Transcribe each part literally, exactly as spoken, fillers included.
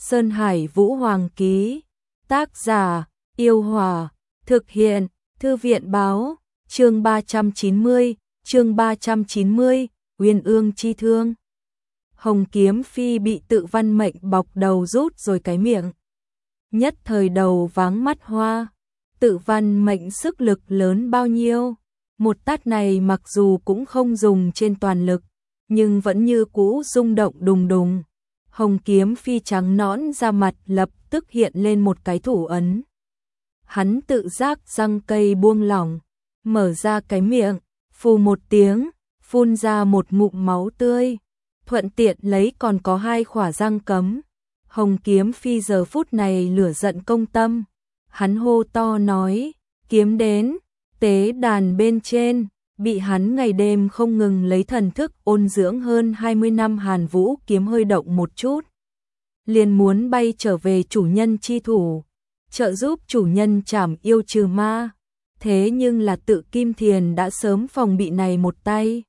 Sơn Hải Vũ Hoàng ký. Tác giả, Yêu Hòa. Thực hiện, Thư viện báo. Chương ba trăm chín mươi, chương ba trăm chín mươi, Uyên Ương chi thương. Hồng Kiếm Phi bị Tự Văn Mệnh bọc đầu rút rồi cái miệng. Nhất thời đầu váng mắt hoa. Tự Văn Mệnh sức lực lớn bao nhiêu? Một tát này mặc dù cũng không dùng trên toàn lực, nhưng vẫn như cũ rung động đùng đùng. Hồng Kiếm Phi trắng nõn da mặt lập tức hiện lên một cái thủ ấn. Hắn tự giác răng cây buông lỏng, mở ra cái miệng, phù một tiếng, phun ra một ngụm máu tươi, thuận tiện lấy còn có hai khỏa răng cấm. Hồng Kiếm Phi giờ phút này lửa giận công tâm, hắn hô to nói, kiếm đến. Tế đàn bên trên, bị hắn ngày đêm không ngừng lấy thần thức ôn dưỡng hơn hai mươi năm Hàn Vũ Kiếm hơi động một chút, liền muốn bay trở về chủ nhân chi thủ, trợ giúp chủ nhân trảm yêu trừ ma. Thế nhưng là Tự Kim Thiền đã sớm phòng bị này một tay.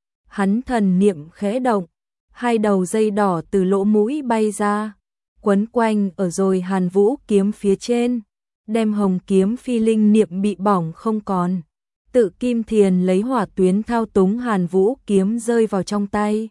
Hắn thần niệm khẽ động, hai đầu dây đỏ từ lỗ mũi bay ra, quấn quanh ở rồi Hàn Vũ Kiếm phía trên, đem Hồng Kiếm Phi linh niệm bị bỏng không còn. Tự Kim Thiền lấy hỏa tuyến thao túng Hàn Vũ Kiếm rơi vào trong tay.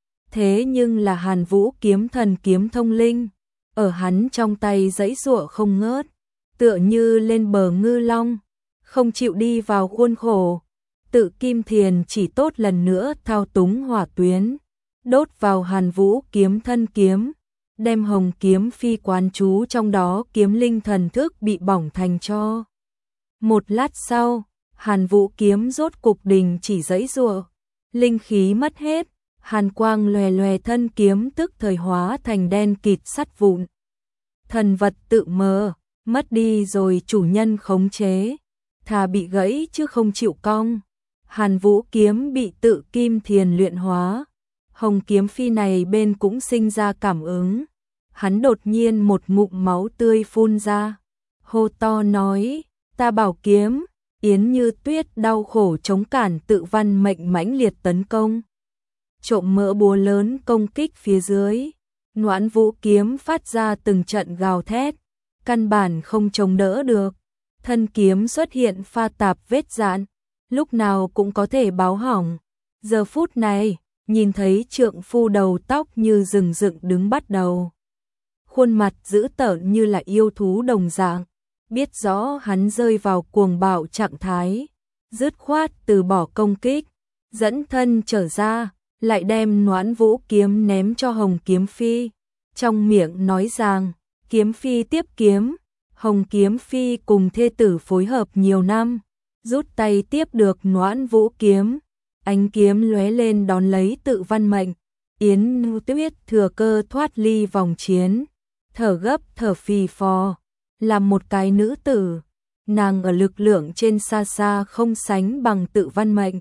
Thế nhưng là Hàn Vũ Kiếm thần kiếm thông linh, ở hắn trong tay giãy giụa không ngớt, tựa như lên bờ ngư long, không chịu đi vào khuôn khổ. Tự Kim Thiền chỉ tốt lần nữa thao túng hỏa tuyến, đốt vào Hàn Vũ Kiếm thân kiếm, đem Hồng Kiếm Phi quán chú trong đó kiếm linh thần thức bị bỏng thành tro. Một lát sau, Hàn Vũ Kiếm rốt cục đình chỉ giãy giụa, linh khí mất hết, hàn quang lòe lòe, thân kiếm tức thời hóa thành đen kịt sắt vụn. Thần vật tự mờ, mất đi rồi chủ nhân khống chế, thà bị gãy chứ không chịu cong. Hàn Vũ Kiếm bị Tự Kim Thiền luyện hóa, Hồng Kiếm Phi này bên cũng sinh ra cảm ứng. Hắn đột nhiên một ngụm máu tươi phun ra, hô to nói, ta bảo kiếm. Yến Như Tuyết đau khổ chống cản Tự Văn Mệnh mãnh liệt tấn công. Trộm mỡ búa lớn công kích phía dưới, Noãn Vũ Kiếm phát ra từng trận gào thét, căn bản không chống đỡ được. Thân kiếm xuất hiện pha tạp vết rạn, lúc nào cũng có thể báo hỏng. Giờ phút này, nhìn thấy trượng phu đầu tóc như rừng dựng đứng bắt đầu, khuôn mặt dữ tợn như là yêu thú đồng dạng, biết rõ hắn rơi vào cuồng bạo trạng thái, dứt khoát từ bỏ công kích, dẫn thân trở ra, lại đem Noãn Vũ Kiếm ném cho Hồng Kiếm Phi, trong miệng nói rằng, Kiếm Phi tiếp kiếm. Hồng Kiếm Phi cùng thê tử phối hợp nhiều năm, rút tay tiếp được Noãn Vũ Kiếm, ánh kiếm lóe lên đón lấy Tự Văn Mệnh. Yến Như Tuyết thừa cơ thoát ly vòng chiến, thở gấp thở phì phò, làm một cái nữ tử, nàng ở lực lượng trên xa xa không sánh bằng Tự Văn Mệnh.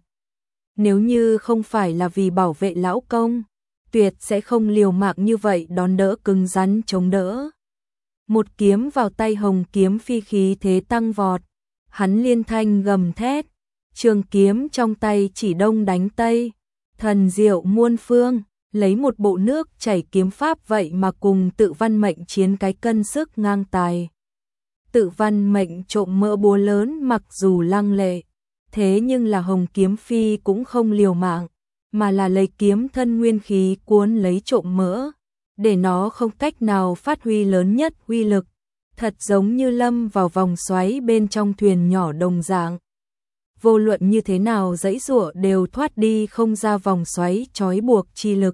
Nếu như không phải là vì bảo vệ lão công, tuyệt sẽ không liều mạng như vậy đón đỡ cứng rắn chống đỡ. Một kiếm vào tay Hồng Kiếm Phi, khí thế tăng vọt, hắn liên thanh gầm thét, trường kiếm trong tay chỉ đông đánh tây, thần diệu muôn phương, lấy một bộ nước chảy kiếm pháp vậy mà cùng Tự Văn Mệnh chiến cái cân sức ngang tài. Tự Văn Mệnh trộm mỡ búa lớn mặc dù lăng lệ, thế nhưng là Hồng Kiếm Phi cũng không liều mạng, mà là lấy kiếm thân nguyên khí cuốn lấy trộm mỡ, để nó không cách nào phát huy lớn nhất uy lực, thật giống như lâm vào vòng xoáy bên trong thuyền nhỏ đồng dạng. Vô luận như thế nào giãy giụa đều thoát đi không ra vòng xoáy trói buộc chi lực.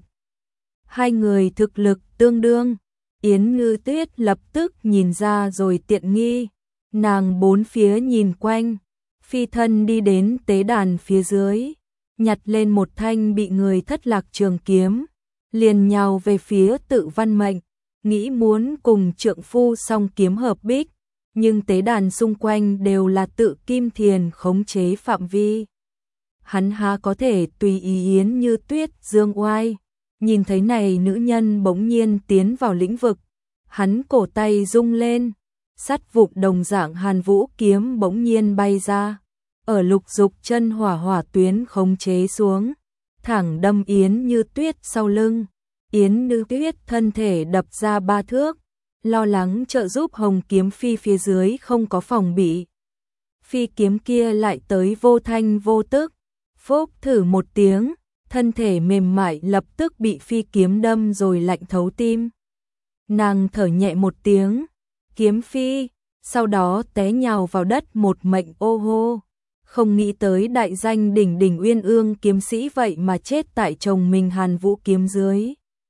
Hai người thực lực tương đương, Yến Như Tuyết lập tức nhìn ra rồi tiện nghi, nàng bốn phía nhìn quanh, phi thân đi đến tế đàn phía dưới, nhặt lên một thanh bị người thất lạc trường kiếm, liền nhào về phía Tự Văn Mệnh, nghĩ muốn cùng trượng phu song kiếm hợp bích, nhưng tế đàn xung quanh đều là Tự Kim Thiền khống chế phạm vi. Hắn há có thể tùy ý Yến Như Tuyết dương oai. Nhìn thấy này nữ nhân bỗng nhiên tiến vào lĩnh vực, hắn cổ tay rung lên, sắt vụn đồng dạng Hàn Vũ Kiếm bỗng nhiên bay ra, ở Lục Dục chân hỏa hỏa tuyến khống chế xuống, thẳng đâm Yến Như Tuyết sau lưng. Yến Như Tuyết thân thể đập ra ba thước, lo lắng trợ giúp Hồng Kiếm Phi phía dưới không có phòng bị. Phi kiếm kia lại tới vô thanh vô tức, phốc thử một tiếng, thân thể mềm mại lập tức bị phi kiếm đâm rồi lạnh thấu tim. Nàng thở nhẹ một tiếng, kiếm phi, sau đó té nhào vào đất một mệnh ô hô. Không nghĩ tới đại danh đỉnh đỉnh Uyên Ương kiếm sĩ vậy mà chết tại chồng mình Hàn Vũ kiếm dưới.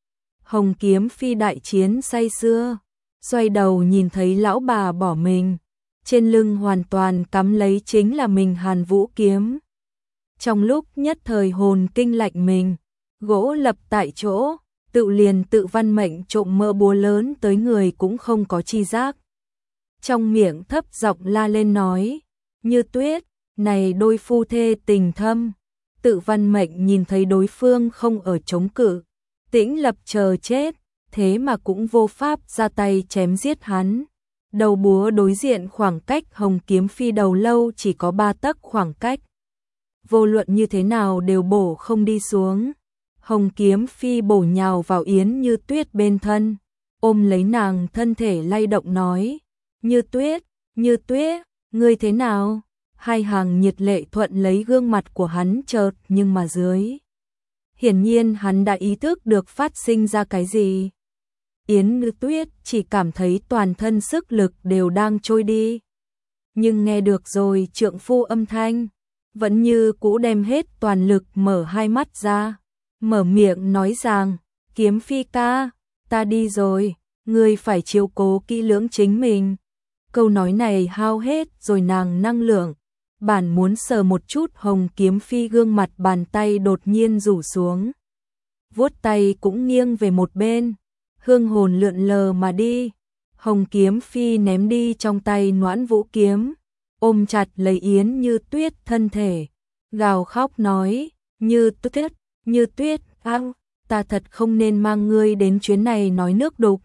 Hồng Kiếm Phi đại chiến say sưa, xoay đầu nhìn thấy lão bà bỏ mình, trên lưng hoàn toàn cắm lấy chính là mình Hàn Vũ kiếm. Trong lúc nhất thời hồn kinh lạnh mình, gỗ lập tại chỗ, tự liền tự văn mệnh trộm mơ búa lớn tới người cũng không có chi giác. Trong miệng thấp giọng la lên nói, Như Tuyết, này đôi phu thê tình thâm. Tự văn mệnh nhìn thấy đối phương không ở chống cự, tĩnh lập chờ chết, thế mà cũng vô pháp ra tay chém giết hắn. Đầu búa đối diện khoảng cách Hồng Kiếm Phi đầu lâu chỉ có ba tấc khoảng cách. Vô luận như thế nào đều bổ không đi xuống. Hồng Kiếm Phi bổ nhào vào Yến Như Tuyết bên thân, ôm lấy nàng thân thể lay động nói, Như Tuyết, Như Tuyết, ngươi thế nào? Hai hàng nhiệt lệ thuận lấy gương mặt của hắn chợt nhưng mà dưới. Hiển nhiên hắn đã ý thức được phát sinh ra cái gì. Yến Như Tuyết chỉ cảm thấy toàn thân sức lực đều đang trôi đi. Nhưng nghe được rồi trượng phu âm thanh, vẫn như cũ đem hết toàn lực mở hai mắt ra, mở miệng nói rằng, Kiếm Phi ca, ta đi rồi, ngươi phải chiếu cố kỹ lưỡng chính mình. Câu nói này hao hết rồi nàng năng lượng, bản muốn sờ một chút Hồng Kiếm Phi gương mặt bàn tay đột nhiên rủ xuống. Vuốt tay cũng nghiêng về một bên, hương hồn lượn lờ mà đi. Hồng Kiếm Phi ném đi trong tay Noãn Vũ kiếm, ôm chặt lấy Yến Như Tuyết thân thể, gào khóc nói, Như Tuyết, Như Tuyết, ao, ta thật không nên mang ngươi đến chuyến này nói nước đục.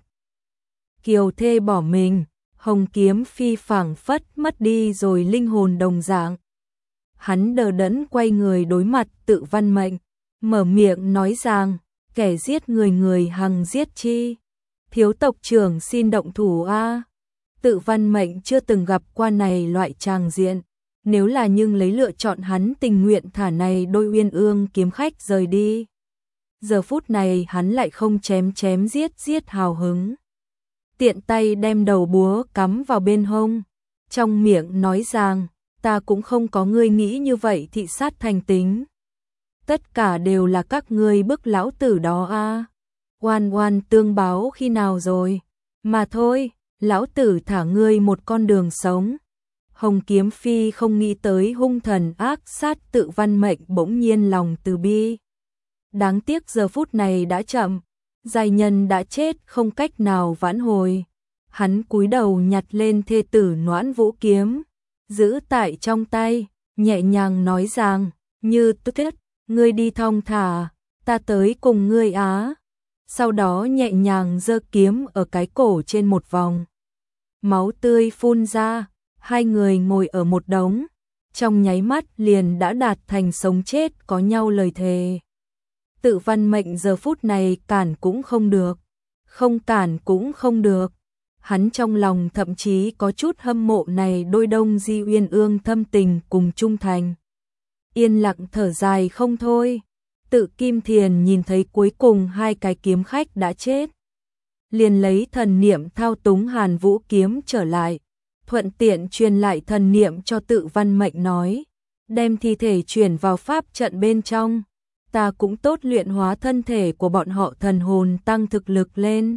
Kiều thê bỏ mình, Hồng Kiếm Phi phảng phất mất đi rồi linh hồn đồng dạng. Hắn đờ đẫn quay người đối mặt Tự Văn Mệnh, mở miệng nói rằng, kẻ giết người người hằng giết chi. Thiếu tộc trưởng xin động thủ a. Tự Văn Mệnh chưa từng gặp qua này loại tràng diện, nếu là nhưng lấy lựa chọn hắn tình nguyện thả này đôi Uyên Ương kiếm khách rời đi. Giờ phút này hắn lại không chém chém giết giết hào hứng. Tiện tay đem đầu búa cắm vào bên hông, trong miệng nói rằng, ta cũng không có ngươi nghĩ như vậy thị sát thành tính. Tất cả đều là các ngươi bức lão tử đó a. Oan oan tương báo khi nào rồi? Mà thôi, lão tử thả ngươi một con đường sống. Hồng Kiếm Phi không nghĩ tới hung thần ác sát Tự Văn Mệnh bỗng nhiên lòng từ bi. Đáng tiếc giờ phút này đã chậm, giai nhân đã chết không cách nào vãn hồi. Hắn cúi đầu nhặt lên thê tử Noãn Vũ kiếm, giữ tại trong tay, nhẹ nhàng nói rằng, Như Tuyết, ngươi đi thong thả, ta tới cùng ngươi á. Sau đó nhẹ nhàng giơ kiếm ở cái cổ trên một vòng. Máu tươi phun ra, hai người ngồi ở một đống, trong nháy mắt liền đã đạt thành sống chết có nhau lời thề. Tự Văn Mệnh giờ phút này cản cũng không được, không cản cũng không được. Hắn trong lòng thậm chí có chút hâm mộ này đôi Đông Di Uyên Ương thâm tình cùng trung thành. Yên lặng thở dài không thôi. Tự Kim Thiền nhìn thấy cuối cùng hai cái kiếm khách đã chết, liền lấy thần niệm thao túng Hàn Vũ kiếm trở lại, thuận tiện truyền lại thần niệm cho Tự Văn Mệnh nói, đem thi thể chuyển vào pháp trận bên trong, ta cũng tốt luyện hóa thân thể của bọn họ thần hồn tăng thực lực lên.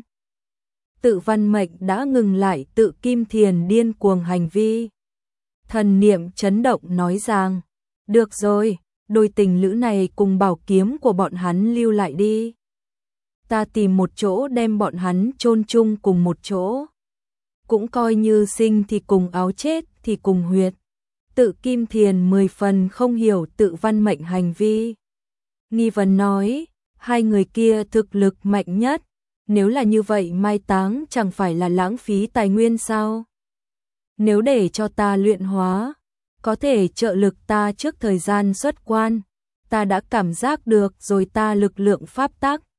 Tự Văn Mệnh đã ngừng lại Tự Kim Thiền điên cuồng hành vi. Thần niệm chấn động nói rằng, được rồi, đôi tình lữ này cùng bảo kiếm của bọn hắn lưu lại đi. Ta tìm một chỗ đem bọn hắn chôn chung cùng một chỗ. Cũng coi như sinh thì cùng áo chết thì cùng huyệt. Tự Kim Thiền mười phần không hiểu Tự Văn Mệnh hành vi. Nghi vấn nói, hai người kia thực lực mạnh nhất. Nếu là như vậy mai táng chẳng phải là lãng phí tài nguyên sao? Nếu để cho ta luyện hóa, có thể trợ lực ta trước thời gian xuất quan, ta đã cảm giác được rồi ta lực lượng pháp tắc,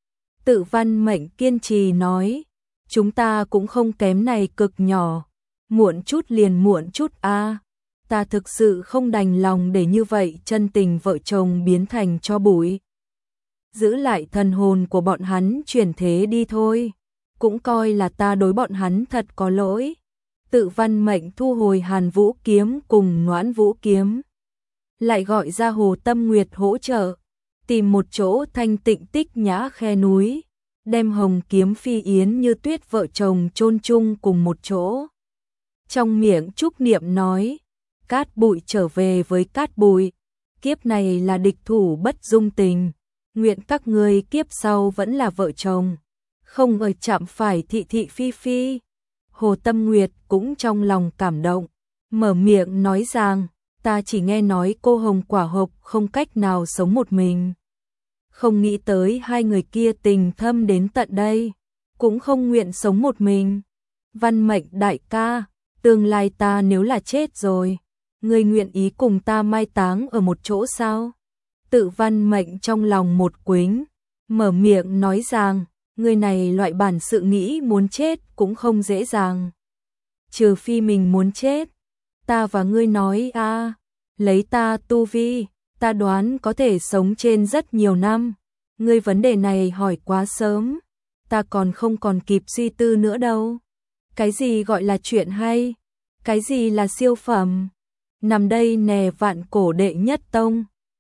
Tự Văn Mệnh kiên trì nói, chúng ta cũng không kém này cực nhỏ, muộn chút liền muộn chút a. Ta thực sự không đành lòng để như vậy chân tình vợ chồng biến thành tro bụi. Giữ lại thần hồn của bọn hắn chuyển thế đi thôi, cũng coi là ta đối bọn hắn thật có lỗi. Tự Văn Mệnh thu hồi Hàn Vũ kiếm cùng Noãn Vũ kiếm, lại gọi ra Hồ Tâm Nguyệt hỗ trợ, tìm một chỗ thanh tịnh tích nhã khe núi, đem Hồng Kiếm Phi Yến Như Tuyết vợ chồng chôn chung cùng một chỗ. Trong miệng Trúc Niệm nói, Cát Bụi trở về với Cát Bụi, kiếp này là địch thủ bất dung tình, nguyện các ngươi kiếp sau vẫn là vợ chồng, không ở chạm phải thị thị phi phi. Hồ Tâm Nguyệt cũng trong lòng cảm động, mở miệng nói rằng, ta chỉ nghe nói cô Hồng Quả Hộc không cách nào sống một mình. Không nghĩ tới hai người kia tình thâm đến tận đây, cũng không nguyện sống một mình. Văn Mệnh đại ca, tương lai ta nếu là chết rồi, ngươi nguyện ý cùng ta mai táng ở một chỗ sao? Tự Văn Mệnh trong lòng một quính, mở miệng nói rằng, người này loại bản sự nghĩ muốn chết cũng không dễ dàng. Trừ phi mình muốn chết, ta và ngươi nói a, à, lấy ta tu vi, ta đoán có thể sống trên rất nhiều năm. Ngươi vấn đề này hỏi quá sớm, ta còn không còn kịp suy tư nữa đâu. Cái gì gọi là chuyện hay? Cái gì là siêu phẩm? Nằm đây nè vạn cổ đệ nhất tông,